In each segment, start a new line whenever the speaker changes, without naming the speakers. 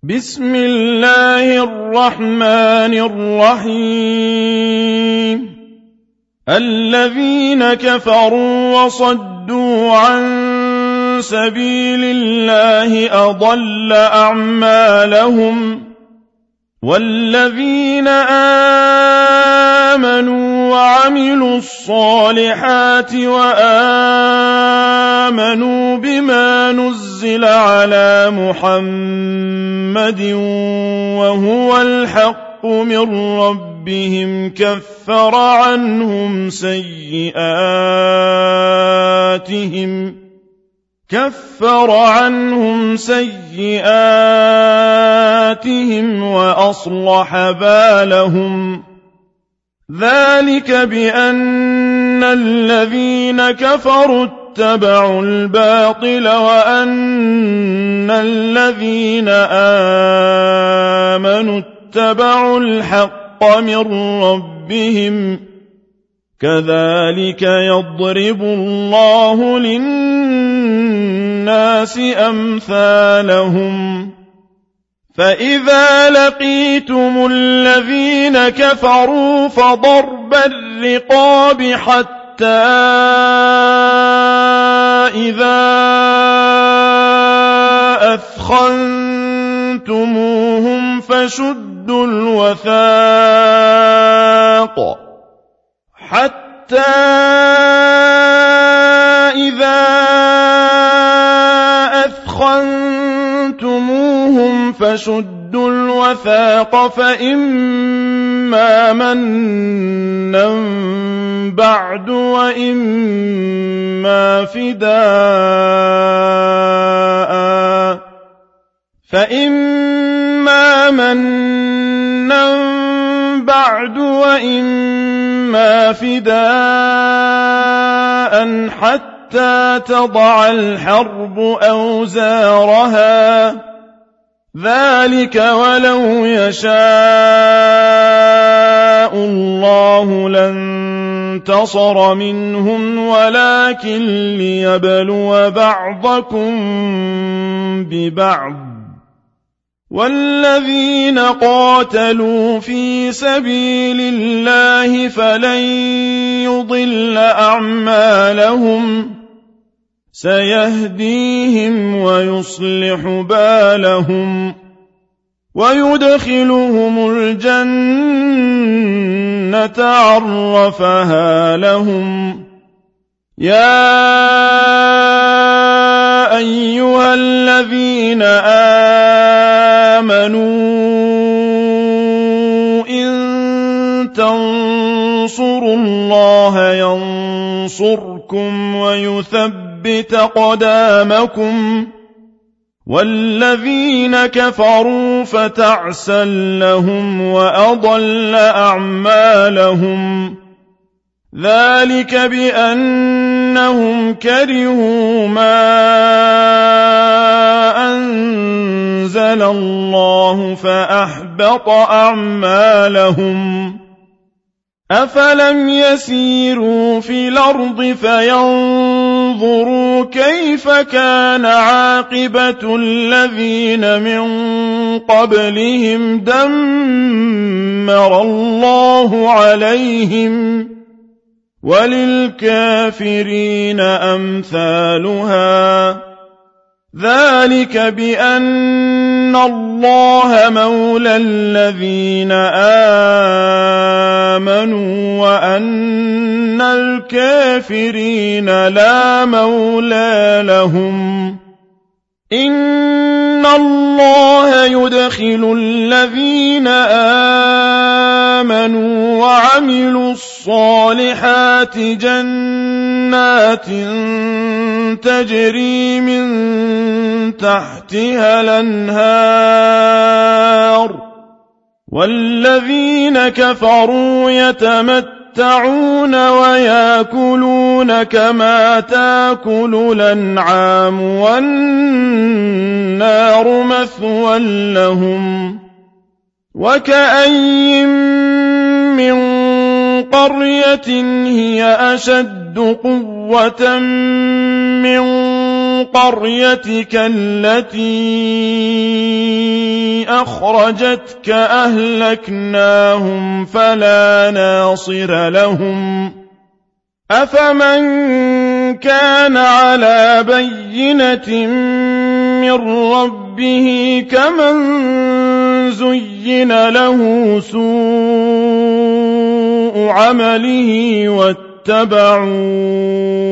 بسم الله الرحمن الرحيم الذين كفروا وصدوا عن سبيل الله أضل أعمالهم والذين آمنوا وعملوا الصالحات وآمنوا بما نزل على محمد وهو الحق من ربهم كفر عنهم سيئاتهم وأصلح بالهم ذلك بأن الذين كفروا اتبعوا الباطل وأن الذين آمنوا اتبعوا الحق من ربهم كذلك يضرب الله للناس أمثالهم فإذا لقيتم الذين كفروا فضرب الرقاب حتى إذا أثخنتموهم فشدوا الوثاق فإما منا بعد وإما فداء حتى تضع الحرب أوزارها ذلك ولو يشاء الله لانتصر منهم ولكن ليبلو بعضكم ببعض والذين قاتلوا في سبيل الله فلن يضل أعمالهم سيهديهم ويصلح بالهم ويدخلهم الجنة عرفها لهم يا أيها الذين آمنوا إن تنصروا الله ينصركم ويثبت قدامكم والذين كفروا فتعسا لهم وأضل أعمالهم ذلك بأنهم كرهوا ما أنزل الله فأحبط أعمالهم أفلم يسيروا في الأرض فينظروا كيف كان عاقبة الذين من قبلهم دمر الله عليهم وللكافرين أمثالها ذلك بأن الله مولى الذين آمنوا وأن الكافرين لا مولى لهم إن الله يدخل الذين آمنوا وعملوا الصالحات جنات تجري من تحتها الأنهار والذين كفروا يتمتعون ويأكلون كما تأكل الأنعام والنار مثوى لهم وكأين من قرية هي أشد قوة من قريتك التي أخرجتك أهلكناهم فلا ناصر لهم أفمن كان على بينة من ربه كمن زين له سوء عمله واتبعوا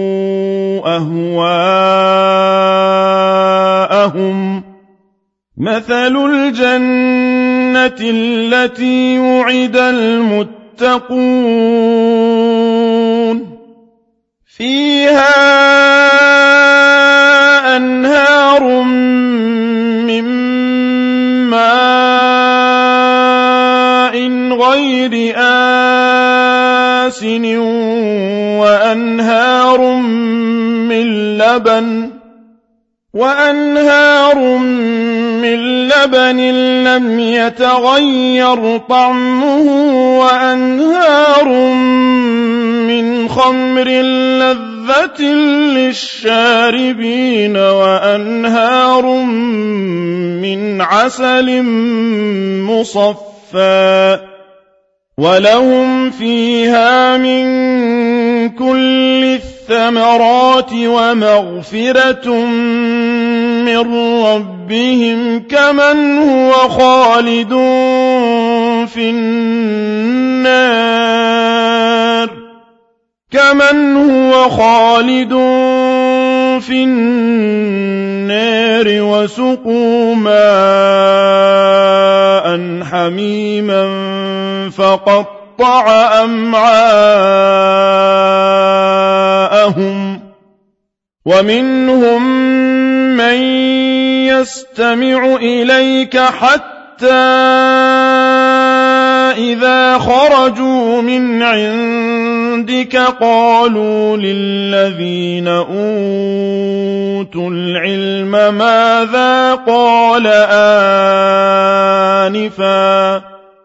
أهواءهم مثل الجنة التي وعد المتقون فيها أنهار من ماء غير آسن وأنهار من لبن لم يتغير طعمه وأنهار من خمر لذة للشاربين وأنهار من عسل مصفى ولهم فيها من كل الثمرات ومغفرة من ربهم كمن هو خالد في النار وسقوا ماء حميما فقطع أمعاءهم ومنهم من يستمع إليك حتى إذا خرجوا من عندك قالوا للذين أوتوا العلم ماذا قال آنفا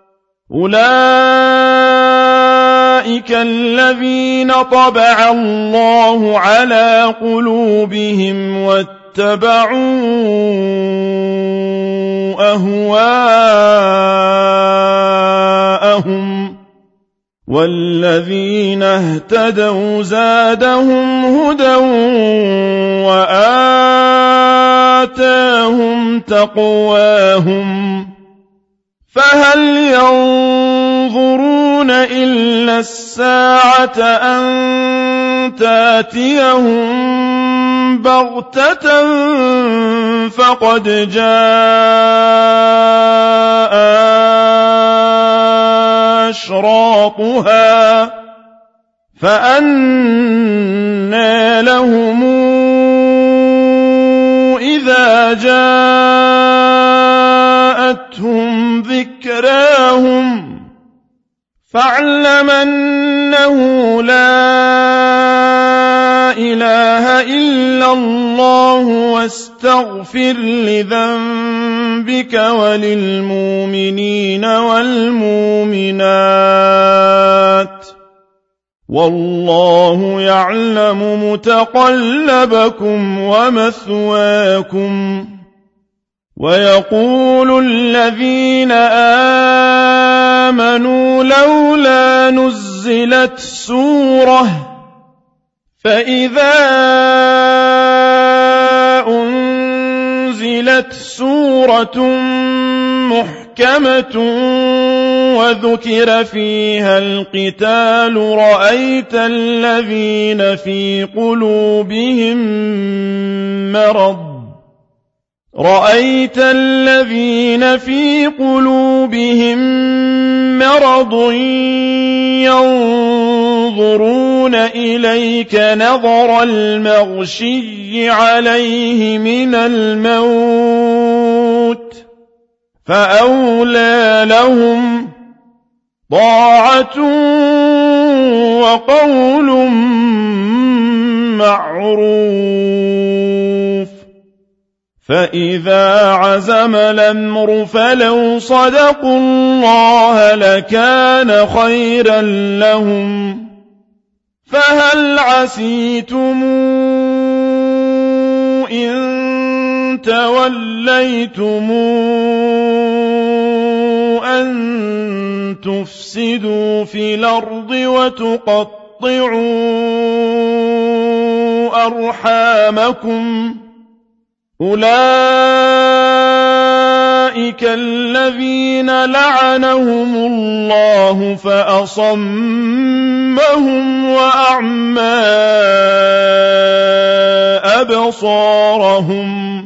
أولئك الذين طبع الله على قلوبهم واتبعوا أهواءهم والذين اهتدوا زادهم هدى وآتاهم تقواهم فهل ينظرون إلا الساعة أن تأتيهم بغتة فقد جاء أشراطها فأنى لهم إذا جاءتهم ذكراهم فاعلم أنه لا إله إلا الله واستغفر لذنبك وللمؤمنين والمؤمنات والله يعلم متقلبكم ومثواكم ويقول الذين آمنوا لولا نزلت سورة فإذا أنزلت سورة محكمة وذكر فيها القتال رأيت الذين في قلوبهم مرض ينظرون إليك نظر المغشي عليه من الموت فأولى لهم طاعة وقول معروف فإذا عزم الأمر فلو صدقوا الله لكان خيرا لهم فهل عسيتم إن توليتم أن تفسدوا في الأرض وتقطعوا أرحامكم أولئك الذين لعنهم الله فأصمهم وأعمى أبصارهم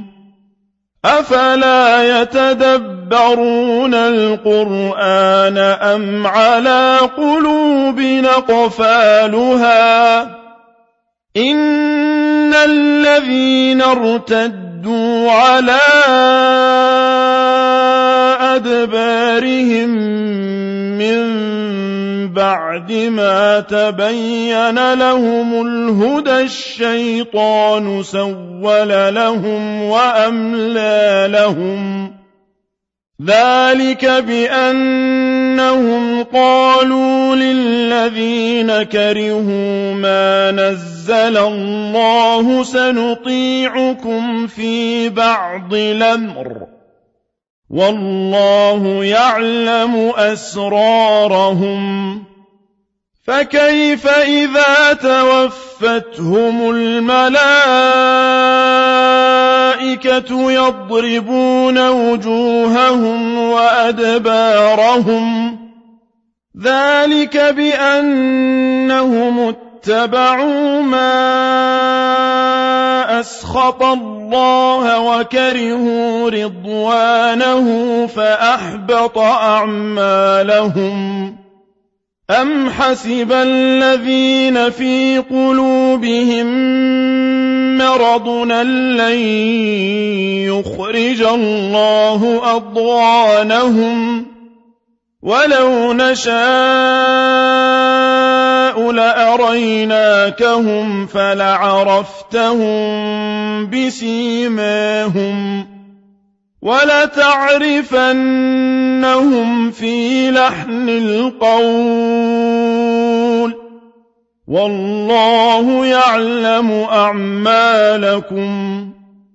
أفلا يتدبرون القرآن أم على قلوب أقفالها إن الذين ارتدوا على أدبارهم من بعد ما تبين لهم الهدى الشيطان سول لهم وأملى لهم ذلك بأنهم قالوا للذين كرهوا ما نزل الله سنطيعكم في بعض الأمر والله يعلم أسرارهم فكيف إذا توفتهم الملائكة يضربون وجوههم وأدبارهم ذلك بأنهم اتبعوا ما أسخط الله وكرهوا رضوانه فأحبط أعمالهم أم حسب الذين في قلوبهم مرض لن يخرج الله أضغانهم ولو نشاء لأريناكهم فلعرفتهم بسيماهم ولتعرفنهم في لحن القول والله يعلم أعمالكم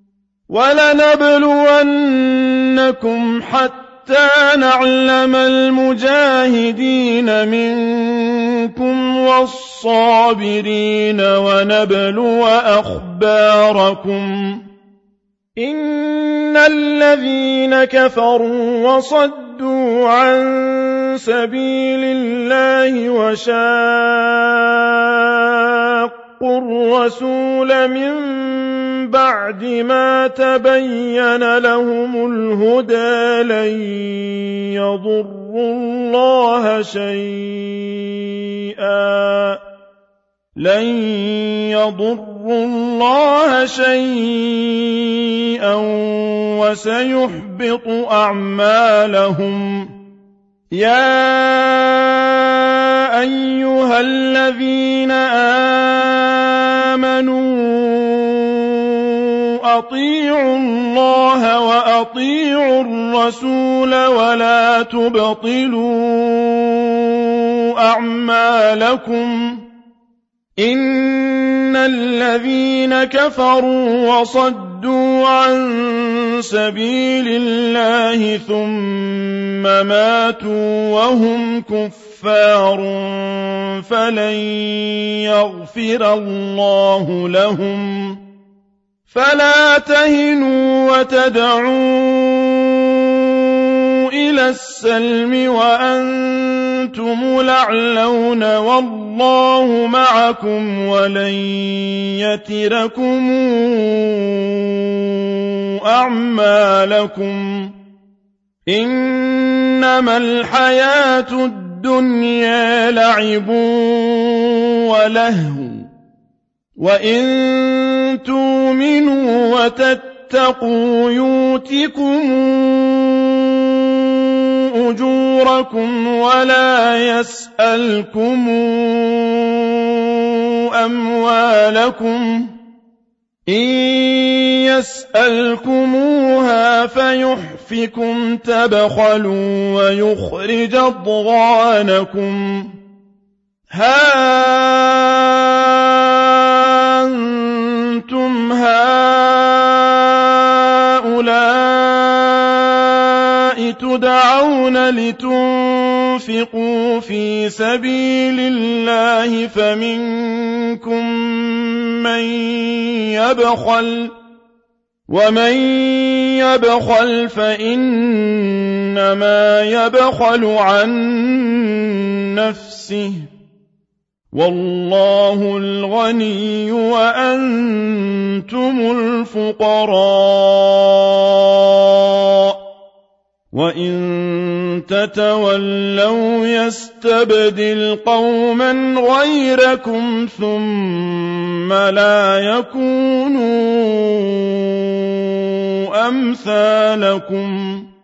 ولنبلونكم حتى نعلم المجاهدين منكم والصابرين ونبلو أخباركم إن الذين كفروا وصدوا عن سبيل الله وشاقوا الرسول من بعد ما تبين لهم الهدى لن يضروا الله شيئا وسيحبط أعمالهم يا أيها الذين آمنوا أطيعوا الله وأطيعوا الرسول ولا تبطلوا أعمالكم إن الذين كفروا وصدوا عن سبيل الله ثم ماتوا وهم كفار فلن يغفر الله لهم فلا تهنوا وتدعوا إلى السلم وأنتم الأعلون والله معكم ولن يتركم أعمالكم إنما الحياة الدنيا لعب ولهو وإن تؤمنوا وتتقوا يؤتكم أجوركم ولا يسألكم أموالكم إن يسألكموها فيحفكم تبخلوا ويخرج أضغانكم ها أنتم تدعون لتنفقوا في سبيل الله فمنكم من يبخل ومن يبخل فإنما يبخل عن نفسه والله الغني وأنتم الفقراء وإن تتولوا يستبدل قوما غيركم ثم لا يكونوا أمثالكم